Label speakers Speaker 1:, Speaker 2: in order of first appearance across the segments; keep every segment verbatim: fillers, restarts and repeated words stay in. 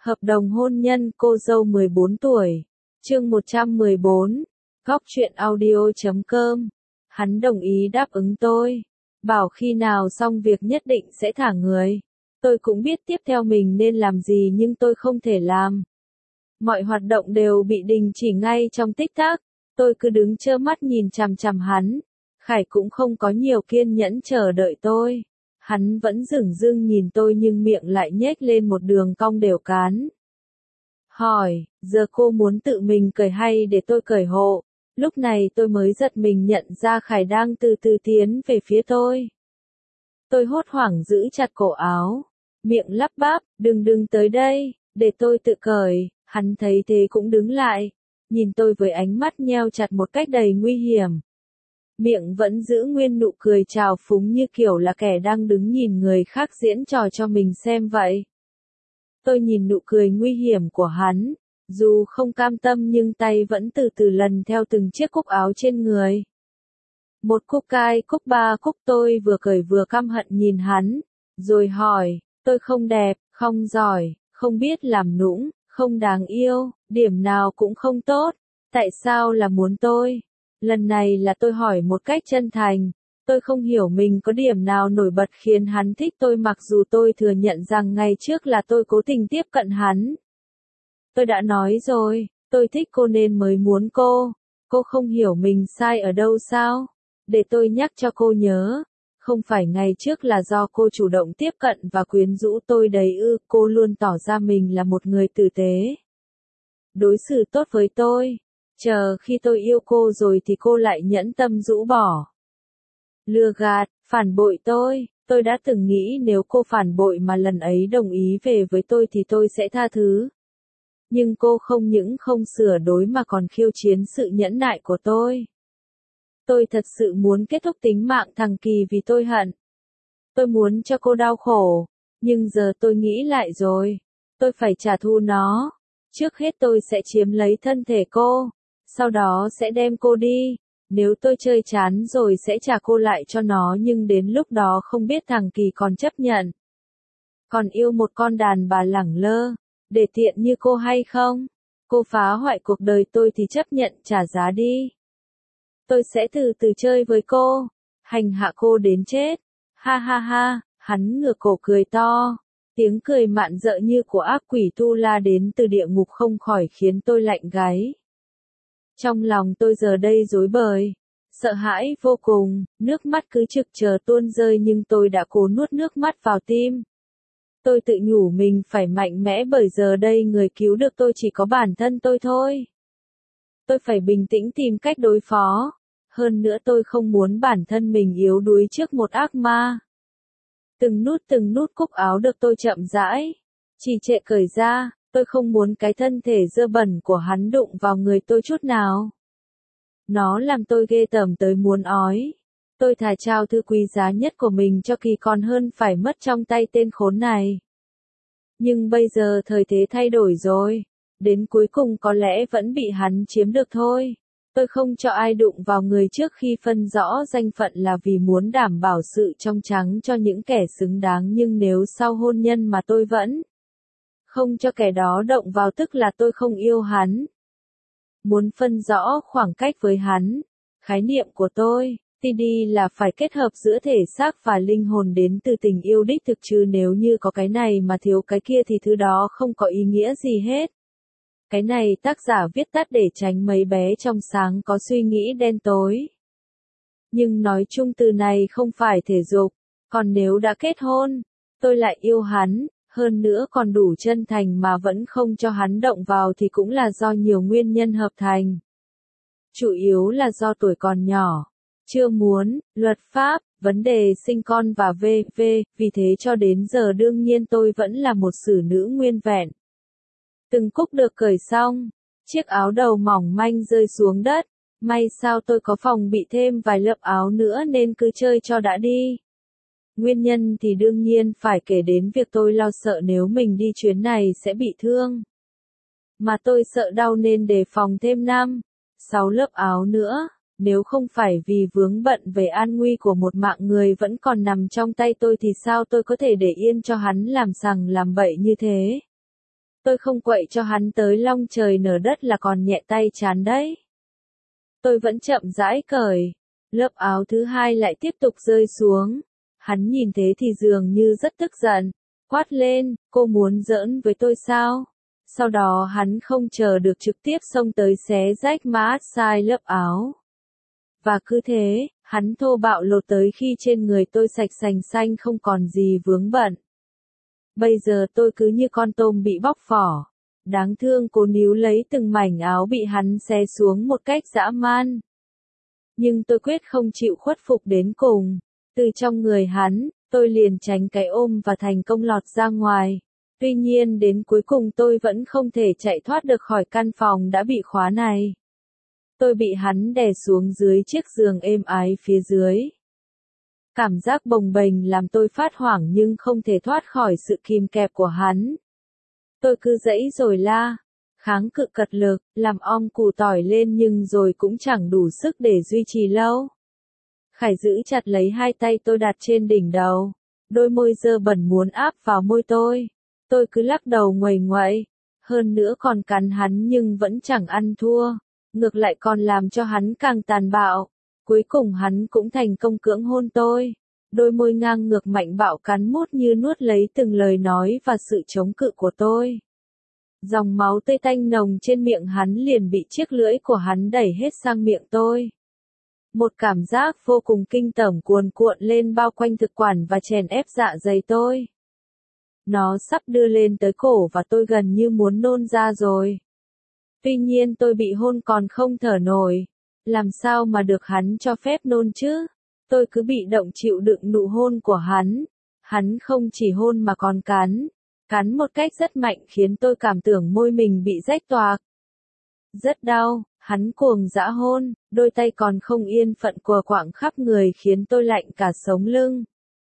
Speaker 1: Hợp đồng hôn nhân cô dâu mười bốn tuổi. Chương một trăm mười bốn. Góc truyện audio chấm com. Hắn đồng ý đáp ứng tôi. Bảo khi nào xong việc nhất định sẽ thả người. Tôi cũng biết tiếp theo mình nên làm gì nhưng tôi không thể làm. Mọi hoạt động đều bị đình chỉ ngay trong tích tắc. Tôi cứ đứng trơ mắt nhìn chằm chằm hắn. Khải cũng không có nhiều kiên nhẫn chờ đợi tôi. Hắn vẫn dửng dưng nhìn tôi nhưng miệng lại nhếch lên một đường cong đều cán. Hỏi, giờ cô muốn tự mình cởi hay để tôi cởi hộ? Lúc này tôi mới giật mình nhận ra Khải đang từ từ tiến về phía tôi. Tôi hốt hoảng giữ chặt cổ áo, miệng lắp bắp, đừng đừng tới đây, để tôi tự cởi. Hắn thấy thế cũng đứng lại, nhìn tôi với ánh mắt nheo chặt một cách đầy nguy hiểm. Miệng vẫn giữ nguyên nụ cười trào phúng như kiểu là kẻ đang đứng nhìn người khác diễn trò cho mình xem vậy. Tôi nhìn nụ cười nguy hiểm của hắn, dù không cam tâm nhưng tay vẫn từ từ lần theo từng chiếc cúc áo trên người. Một cúc hai, cúc ba cúc tôi vừa cởi vừa căm hận nhìn hắn, rồi hỏi, tôi không đẹp, không giỏi, không biết làm nũng, không đáng yêu, điểm nào cũng không tốt, tại sao là muốn tôi? Lần này là tôi hỏi một cách chân thành, tôi không hiểu mình có điểm nào nổi bật khiến hắn thích tôi mặc dù tôi thừa nhận rằng ngày trước là tôi cố tình tiếp cận hắn. Tôi đã nói rồi, tôi thích cô nên mới muốn cô, cô không hiểu mình sai ở đâu sao? Để tôi nhắc cho cô nhớ, không phải ngày trước là do cô chủ động tiếp cận và quyến rũ tôi đấy ư, cô luôn tỏ ra mình là một người tử tế. Đối xử tốt với tôi. Chờ khi tôi yêu cô rồi thì cô lại nhẫn tâm rũ bỏ. Lừa gạt, phản bội tôi, tôi đã từng nghĩ nếu cô phản bội mà lần ấy đồng ý về với tôi thì tôi sẽ tha thứ. Nhưng cô không những không sửa đổi mà còn khiêu chiến sự nhẫn nại của tôi. Tôi thật sự muốn kết thúc tính mạng thằng Kỳ vì tôi hận. Tôi muốn cho cô đau khổ, nhưng giờ tôi nghĩ lại rồi, tôi phải trả thù nó. Trước hết tôi sẽ chiếm lấy thân thể cô. Sau đó sẽ đem cô đi, nếu tôi chơi chán rồi sẽ trả cô lại cho nó nhưng đến lúc đó không biết thằng Kỳ còn chấp nhận. Còn yêu một con đàn bà lẳng lơ, để tiện như cô hay không? Cô phá hoại cuộc đời tôi thì chấp nhận trả giá đi. Tôi sẽ từ từ chơi với cô, hành hạ cô đến chết. Ha ha ha, hắn ngửa cổ cười to. Tiếng cười mạn rợ như của ác quỷ tu la đến từ địa ngục không khỏi khiến tôi lạnh gáy. Trong lòng tôi giờ đây rối bời, sợ hãi vô cùng, nước mắt cứ trực chờ tuôn rơi nhưng tôi đã cố nuốt nước mắt vào tim. Tôi tự nhủ mình phải mạnh mẽ bởi giờ đây người cứu được tôi chỉ có bản thân tôi thôi. Tôi phải bình tĩnh tìm cách đối phó, hơn nữa tôi không muốn bản thân mình yếu đuối trước một ác ma. Từng nút từng nút cúc áo được tôi chậm rãi, trì trệ cởi ra. Tôi không muốn cái thân thể dơ bẩn của hắn đụng vào người tôi chút nào. Nó làm tôi ghê tởm tới muốn ói. Tôi thà trao thứ quý giá nhất của mình cho Kỳ còn hơn phải mất trong tay tên khốn này. Nhưng bây giờ thời thế thay đổi rồi. Đến cuối cùng có lẽ vẫn bị hắn chiếm được thôi. Tôi không cho ai đụng vào người trước khi phân rõ danh phận là vì muốn đảm bảo sự trong trắng cho những kẻ xứng đáng nhưng nếu sau hôn nhân mà tôi vẫn không cho kẻ đó động vào tức là tôi không yêu hắn. Muốn phân rõ khoảng cách với hắn, khái niệm của tôi, tê đê là phải kết hợp giữa thể xác và linh hồn đến từ tình yêu đích thực chứ nếu như có cái này mà thiếu cái kia thì thứ đó không có ý nghĩa gì hết. Cái này tác giả viết tắt để tránh mấy bé trong sáng có suy nghĩ đen tối. Nhưng nói chung từ này không phải thể dục, còn nếu đã kết hôn, tôi lại yêu hắn. Hơn nữa còn đủ chân thành mà vẫn không cho hắn động vào thì cũng là do nhiều nguyên nhân hợp thành. Chủ yếu là do tuổi còn nhỏ, chưa muốn, luật pháp, vấn đề sinh con và vân vân, vì thế cho đến giờ đương nhiên tôi vẫn là một xử nữ nguyên vẹn. Từng cúc được cởi xong, chiếc áo đầu mỏng manh rơi xuống đất, may sao tôi có phòng bị thêm vài lớp áo nữa nên cứ chơi cho đã đi. Nguyên nhân thì đương nhiên phải kể đến việc tôi lo sợ nếu mình đi chuyến này sẽ bị thương. Mà tôi sợ đau nên đề phòng thêm năm, sáu lớp áo nữa, nếu không phải vì vướng bận về an nguy của một mạng người vẫn còn nằm trong tay tôi thì sao tôi có thể để yên cho hắn làm sằng làm bậy như thế. Tôi không quậy cho hắn tới long trời nở đất là còn nhẹ tay chán đấy. Tôi vẫn chậm rãi cởi. Lớp áo thứ hai lại tiếp tục rơi xuống. Hắn nhìn thế thì dường như rất tức giận. Quát lên, cô muốn giỡn với tôi sao? Sau đó hắn không chờ được trực tiếp xông tới xé rách mát sai lớp áo. Và cứ thế, hắn thô bạo lột tới khi trên người tôi sạch sành xanh không còn gì vướng bận. Bây giờ tôi cứ như con tôm bị bóc vỏ. Đáng thương cố níu lấy từng mảnh áo bị hắn xé xuống một cách dã man. Nhưng tôi quyết không chịu khuất phục đến cùng. Từ trong người hắn, tôi liền tránh cái ôm và thành công lọt ra ngoài. Tuy nhiên đến cuối cùng tôi vẫn không thể chạy thoát được khỏi căn phòng đã bị khóa này. Tôi bị hắn đè xuống dưới chiếc giường êm ái phía dưới. Cảm giác bồng bềnh làm tôi phát hoảng nhưng không thể thoát khỏi sự kìm kẹp của hắn. Tôi cứ giãy rồi la, kháng cự cật lực, làm om củ tỏi lên nhưng rồi cũng chẳng đủ sức để duy trì lâu. Khải giữ chặt lấy hai tay tôi đặt trên đỉnh đầu, đôi môi dơ bẩn muốn áp vào môi tôi. Tôi cứ lắc đầu nguầy nguậy, hơn nữa còn cắn hắn nhưng vẫn chẳng ăn thua, ngược lại còn làm cho hắn càng tàn bạo. Cuối cùng hắn cũng thành công cưỡng hôn tôi, đôi môi ngang ngược mạnh bạo cắn mút như nuốt lấy từng lời nói và sự chống cự của tôi. Dòng máu tươi tanh nồng trên miệng hắn liền bị chiếc lưỡi của hắn đẩy hết sang miệng tôi. Một cảm giác vô cùng kinh tởm cuồn cuộn lên bao quanh thực quản và chèn ép dạ dày tôi. Nó sắp đưa lên tới cổ và tôi gần như muốn nôn ra rồi. Tuy nhiên tôi bị hôn còn không thở nổi. Làm sao mà được hắn cho phép nôn chứ? Tôi cứ bị động chịu đựng nụ hôn của hắn. Hắn không chỉ hôn mà còn cắn. Cắn một cách rất mạnh khiến tôi cảm tưởng môi mình bị rách toạc. Rất đau, hắn cuồng dã hôn, đôi tay còn không yên phận quờ quạng khắp người khiến tôi lạnh cả sống lưng.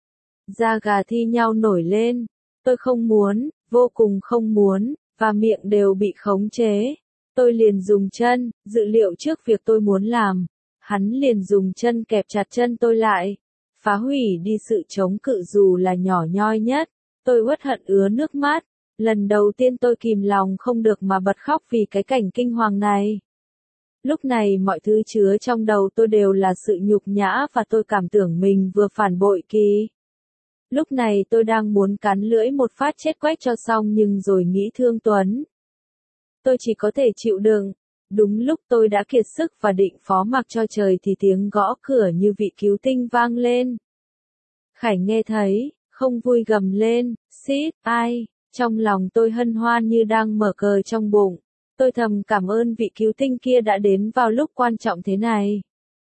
Speaker 1: Da gà thi nhau nổi lên. Tôi không muốn, vô cùng không muốn, và miệng đều bị khống chế. Tôi liền dùng chân, dự liệu trước việc tôi muốn làm. Hắn liền dùng chân kẹp chặt chân tôi lại, phá hủy đi sự chống cự dù là nhỏ nhoi nhất. Tôi uất hận ứa nước mắt. Lần đầu tiên tôi kìm lòng không được mà bật khóc vì cái cảnh kinh hoàng này. Lúc này mọi thứ chứa trong đầu tôi đều là sự nhục nhã và tôi cảm tưởng mình vừa phản bội Kỳ. Lúc này tôi đang muốn cắn lưỡi một phát chết quách cho xong nhưng rồi nghĩ thương Tuấn. Tôi chỉ có thể chịu đựng. Đúng lúc tôi đã kiệt sức và định phó mặc cho trời thì tiếng gõ cửa như vị cứu tinh vang lên. Khải nghe thấy, không vui gầm lên, xít, ai, trong lòng tôi hân hoan như đang mở cờ trong bụng. Tôi thầm cảm ơn vị cứu tinh kia đã đến vào lúc quan trọng thế này.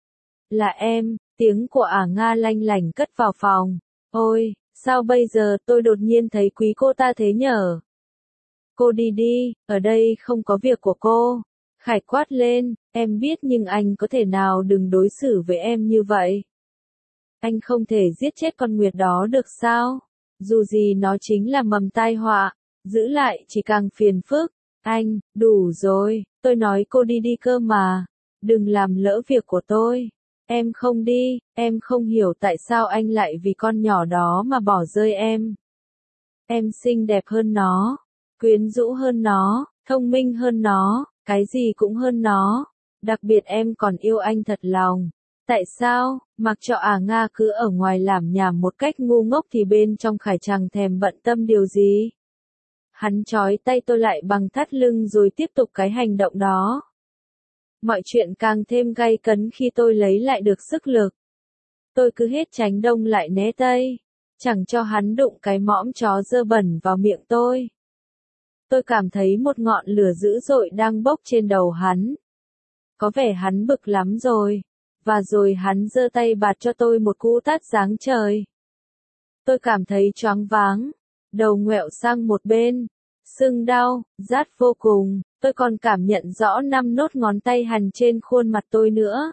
Speaker 1: Là em, tiếng của ả Nga lanh lảnh cất vào phòng. Ôi, sao bây giờ tôi đột nhiên thấy quý cô ta thế nhở? Cô đi đi, ở đây không có việc của cô. Khải quát lên, em biết nhưng anh có thể nào đừng đối xử với em như vậy. Anh không thể giết chết con Nguyệt đó được sao? Dù gì nó chính là mầm tai họa, giữ lại chỉ càng phiền phức. Anh, đủ rồi, tôi nói cô đi đi cơ mà. Đừng làm lỡ việc của tôi. Em không đi, em không hiểu tại sao anh lại vì con nhỏ đó mà bỏ rơi em. Em xinh đẹp hơn nó, quyến rũ hơn nó, thông minh hơn nó, cái gì cũng hơn nó. Đặc biệt em còn yêu anh thật lòng. Tại sao, mặc cho ả Nga cứ ở ngoài làm nhảm một cách ngu ngốc thì bên trong Khải chẳng thèm bận tâm điều gì. Hắn trói tay tôi lại bằng thắt lưng rồi tiếp tục cái hành động đó. Mọi chuyện càng thêm gay cấn khi tôi lấy lại được sức lực. Tôi cứ hết tránh đông lại né tây, chẳng cho hắn đụng cái mõm chó dơ bẩn vào miệng tôi. Tôi cảm thấy một ngọn lửa dữ dội đang bốc trên đầu hắn. Có vẻ hắn bực lắm rồi. Và rồi hắn giơ tay bạt cho tôi một cú tát giáng trời. Tôi cảm thấy choáng váng, đầu ngoẹo sang một bên, sưng đau, rát vô cùng, tôi còn cảm nhận rõ năm nốt ngón tay hằn trên khuôn mặt tôi nữa.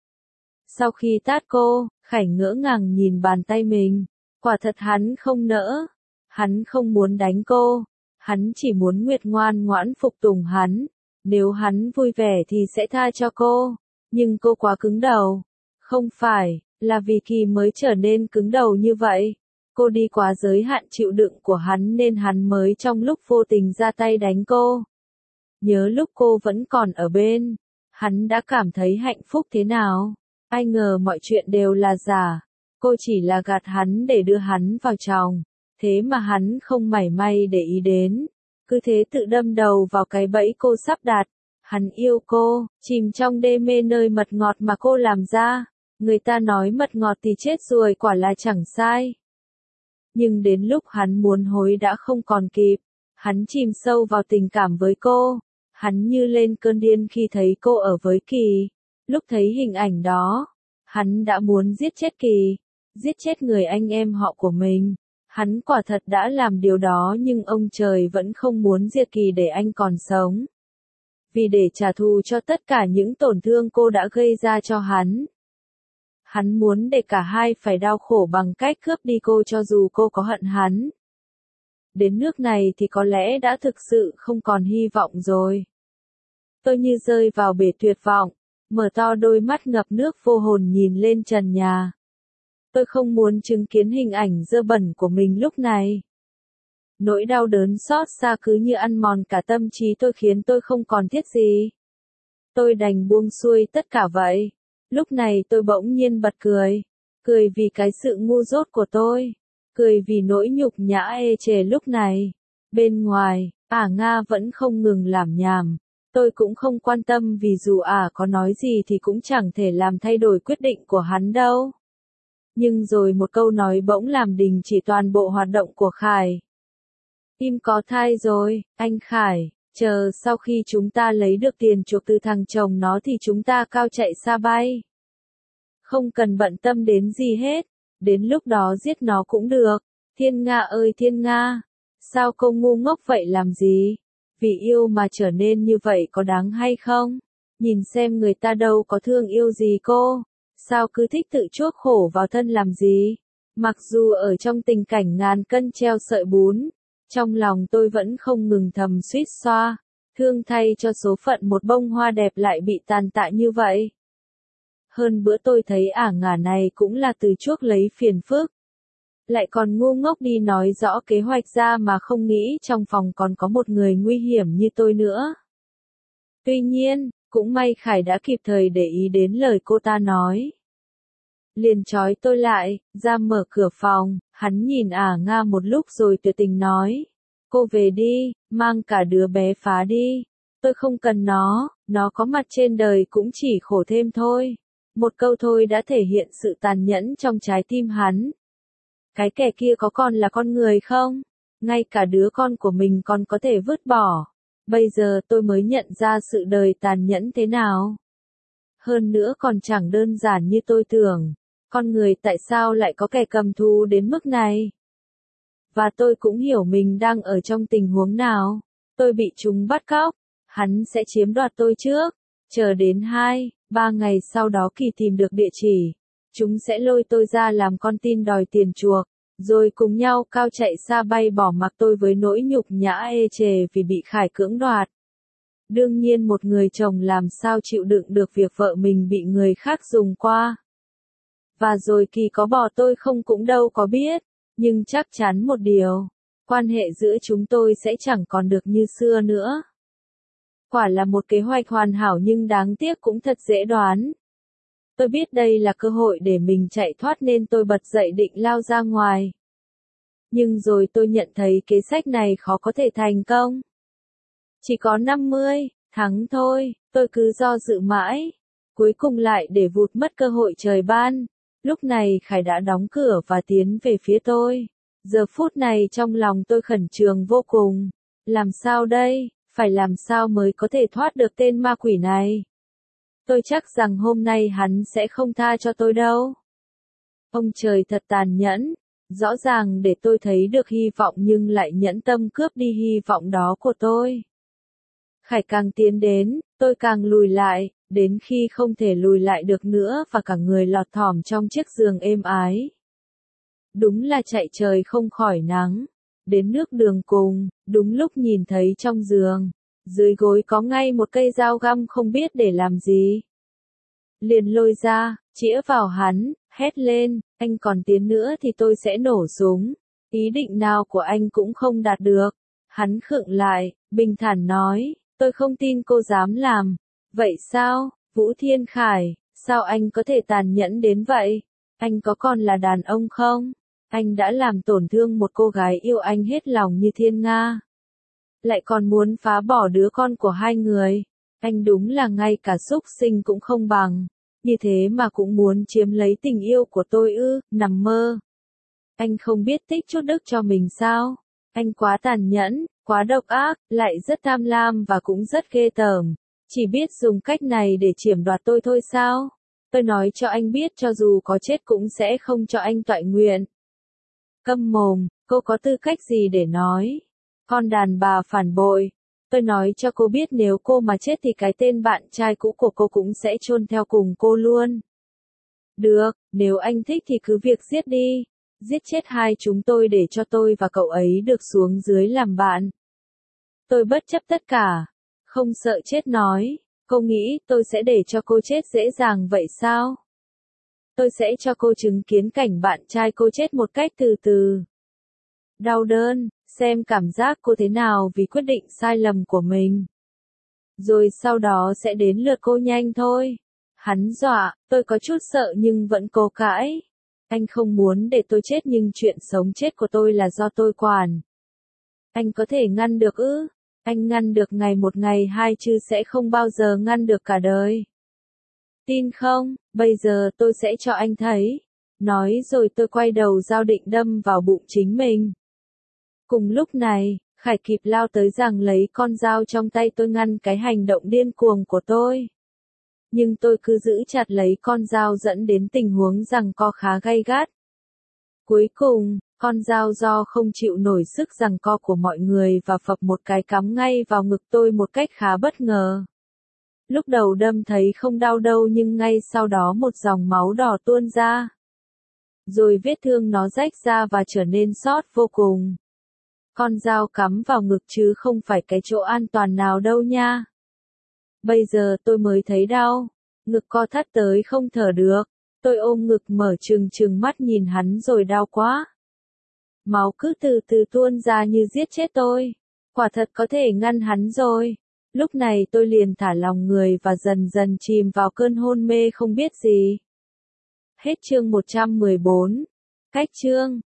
Speaker 1: Sau khi tát cô, Khải ngỡ ngàng nhìn bàn tay mình, quả thật hắn không nỡ, hắn không muốn đánh cô, hắn chỉ muốn Nguyệt ngoan ngoãn phục tùng hắn, nếu hắn vui vẻ thì sẽ tha cho cô. Nhưng cô quá cứng đầu. Không phải, là vì Kỳ mới trở nên cứng đầu như vậy. Cô đi quá giới hạn chịu đựng của hắn nên hắn mới trong lúc vô tình ra tay đánh cô. Nhớ lúc cô vẫn còn ở bên, hắn đã cảm thấy hạnh phúc thế nào. Ai ngờ mọi chuyện đều là giả. Cô chỉ là gạt hắn để đưa hắn vào chồng. Thế mà hắn không mảy may để ý đến. Cứ thế tự đâm đầu vào cái bẫy cô sắp đặt. Hắn yêu cô, chìm trong đê mê nơi mật ngọt mà cô làm ra. Người ta nói mật ngọt thì chết rồi, quả là chẳng sai. Nhưng đến lúc hắn muốn hối đã không còn kịp. Hắn chìm sâu vào tình cảm với cô. Hắn như lên cơn điên khi thấy cô ở với Kỳ. Lúc thấy hình ảnh đó, hắn đã muốn giết chết Kỳ, giết chết người anh em họ của mình. Hắn quả thật đã làm điều đó nhưng ông trời vẫn không muốn diệt Kỳ để anh còn sống. Vì để trả thù cho tất cả những tổn thương cô đã gây ra cho hắn. Hắn muốn để cả hai phải đau khổ bằng cách cướp đi cô cho dù cô có hận hắn. Đến nước này thì có lẽ đã thực sự không còn hy vọng rồi. Tôi như rơi vào bể tuyệt vọng, mở to đôi mắt ngập nước vô hồn nhìn lên trần nhà. Tôi không muốn chứng kiến hình ảnh dơ bẩn của mình lúc này. Nỗi đau đớn xót xa cứ như ăn mòn cả tâm trí tôi khiến tôi không còn thiết gì. Tôi đành buông xuôi tất cả vậy. Lúc này tôi bỗng nhiên bật cười. Cười vì cái sự ngu dốt của tôi. Cười vì nỗi nhục nhã ê chề lúc này. Bên ngoài, ả Nga vẫn không ngừng làm nhảm. Tôi cũng không quan tâm vì dù ả có nói gì thì cũng chẳng thể làm thay đổi quyết định của hắn đâu. Nhưng rồi một câu nói bỗng làm đình chỉ toàn bộ hoạt động của Khải. Im có thai rồi, anh Khải, chờ sau khi chúng ta lấy được tiền chuộc từ thằng chồng nó thì chúng ta cao chạy xa bay. Không cần bận tâm đến gì hết, đến lúc đó giết nó cũng được. Thiên Nga ơi Thiên Nga, sao cô ngu ngốc vậy làm gì? Vì yêu mà trở nên như vậy có đáng hay không? Nhìn xem người ta đâu có thương yêu gì cô. Sao cứ thích tự chuốc khổ vào thân làm gì? Mặc dù ở trong tình cảnh ngàn cân treo sợi bún, trong lòng tôi vẫn không ngừng thầm suýt xoa. Thương thay cho số phận một bông hoa đẹp lại bị tàn tạ như vậy. Hơn bữa tôi thấy ả ngả này cũng là từ chuốc lấy phiền phức. Lại còn ngu ngốc đi nói rõ kế hoạch ra mà không nghĩ trong phòng còn có một người nguy hiểm như tôi nữa. Tuy nhiên, cũng may Khải đã kịp thời để ý đến lời cô ta nói. Liền trói tôi lại, ra mở cửa phòng, hắn nhìn ả Nga một lúc rồi tuyệt tình nói. Cô về đi, mang cả đứa bé phá đi. Tôi không cần nó, nó có mặt trên đời cũng chỉ khổ thêm thôi. Một câu thôi đã thể hiện sự tàn nhẫn trong trái tim hắn. Cái kẻ kia có còn là con người không? Ngay cả đứa con của mình còn có thể vứt bỏ. Bây giờ tôi mới nhận ra sự đời tàn nhẫn thế nào. Hơn nữa còn chẳng đơn giản như tôi tưởng. Con người tại sao lại có kẻ cầm thú đến mức này? Và tôi cũng hiểu mình đang ở trong tình huống nào. Tôi bị chúng bắt cóc. Hắn sẽ chiếm đoạt tôi trước. Chờ đến hai, ba ngày sau đó Kỳ tìm được địa chỉ. Chúng sẽ lôi tôi ra làm con tin đòi tiền chuộc. Rồi cùng nhau cao chạy xa bay bỏ mặc tôi với nỗi nhục nhã ê chề vì bị Khải cưỡng đoạt. Đương nhiên một người chồng làm sao chịu đựng được việc vợ mình bị người khác dùng qua. Và rồi Kỳ có bỏ tôi không cũng đâu có biết. Nhưng chắc chắn một điều. Quan hệ giữa chúng tôi sẽ chẳng còn được như xưa nữa. Quả là một kế hoạch hoàn hảo nhưng đáng tiếc cũng thật dễ đoán. Tôi biết đây là cơ hội để mình chạy thoát nên tôi bật dậy định lao ra ngoài. Nhưng rồi tôi nhận thấy kế sách này khó có thể thành công. Chỉ có năm mươi, thắng thôi, tôi cứ do dự mãi. Cuối cùng lại để vụt mất cơ hội trời ban. Lúc này Khải đã đóng cửa và tiến về phía tôi. Giờ phút này trong lòng tôi khẩn trương vô cùng. Làm sao đây? Phải làm sao mới có thể thoát được tên ma quỷ này? Tôi chắc rằng hôm nay hắn sẽ không tha cho tôi đâu. Ông trời thật tàn nhẫn. Rõ ràng để tôi thấy được hy vọng nhưng lại nhẫn tâm cướp đi hy vọng đó của tôi. Khải càng tiến đến, tôi càng lùi lại, đến khi không thể lùi lại được nữa và cả người lọt thỏm trong chiếc giường êm ái. Đúng là chạy trời không khỏi nắng. Đến nước đường cùng, đúng lúc nhìn thấy trong giường, dưới gối có ngay một cây dao găm không biết để làm gì. Liền lôi ra, chĩa vào hắn, hét lên, anh còn tiến nữa thì tôi sẽ nổ súng. Ý định nào của anh cũng không đạt được. Hắn khựng lại, bình thản nói, tôi không tin cô dám làm. Vậy sao, Vũ Thiên Khải, sao anh có thể tàn nhẫn đến vậy? Anh có còn là đàn ông không? Anh đã làm tổn thương một cô gái yêu anh hết lòng như Thiên Nga. Lại còn muốn phá bỏ đứa con của hai người. Anh đúng là ngay cả súc sinh cũng không bằng. Như thế mà cũng muốn chiếm lấy tình yêu của tôi ư, nằm mơ. Anh không biết tích chút đức cho mình sao? Anh quá tàn nhẫn, quá độc ác, lại rất tham lam và cũng rất ghê tởm. Chỉ biết dùng cách này để chiếm đoạt tôi thôi sao? Tôi nói cho anh biết cho dù có chết cũng sẽ không cho anh toại nguyện. Câm mồm, cô có tư cách gì để nói? Con đàn bà phản bội. Tôi nói cho cô biết nếu cô mà chết thì cái tên bạn trai cũ của cô cũng sẽ chôn theo cùng cô luôn. Được, nếu anh thích thì cứ việc giết đi. Giết chết hai chúng tôi để cho tôi và cậu ấy được xuống dưới làm bạn. Tôi bất chấp tất cả. Không sợ chết nói. Cô nghĩ tôi sẽ để cho cô chết dễ dàng vậy sao? Tôi sẽ cho cô chứng kiến cảnh bạn trai cô chết một cách từ từ. Đau đớn, xem cảm giác cô thế nào vì quyết định sai lầm của mình. Rồi sau đó sẽ đến lượt cô nhanh thôi. Hắn dọa, tôi có chút sợ nhưng vẫn cố cãi. Anh không muốn để tôi chết nhưng chuyện sống chết của tôi là do tôi quản. Anh có thể ngăn được ư? Anh ngăn được ngày một ngày hai chứ sẽ không bao giờ ngăn được cả đời. Tin không, bây giờ tôi sẽ cho anh thấy. Nói rồi tôi quay đầu dao định đâm vào bụng chính mình. Cùng lúc này, Khải kịp lao tới giằng lấy con dao trong tay tôi ngăn cái hành động điên cuồng của tôi. Nhưng tôi cứ giữ chặt lấy con dao dẫn đến tình huống giằng co khá gay gắt. Cuối cùng, con dao do không chịu nổi sức giằng co của mọi người và phập một cái cắm ngay vào ngực tôi một cách khá bất ngờ. Lúc đầu đâm thấy không đau đâu nhưng ngay sau đó một dòng máu đỏ tuôn ra. Rồi vết thương nó rách ra và trở nên xót vô cùng. Con dao cắm vào ngực chứ không phải cái chỗ an toàn nào đâu nha. Bây giờ tôi mới thấy đau. Ngực co thắt tới không thở được. Tôi ôm ngực mở trừng trừng mắt nhìn hắn rồi đau quá. Máu cứ từ từ tuôn ra như giết chết tôi. Quả thật có thể ngăn hắn rồi. Lúc này tôi liền thả lòng người và dần dần chìm vào cơn hôn mê không biết gì. Hết chương một trăm mười bốn. Cách chương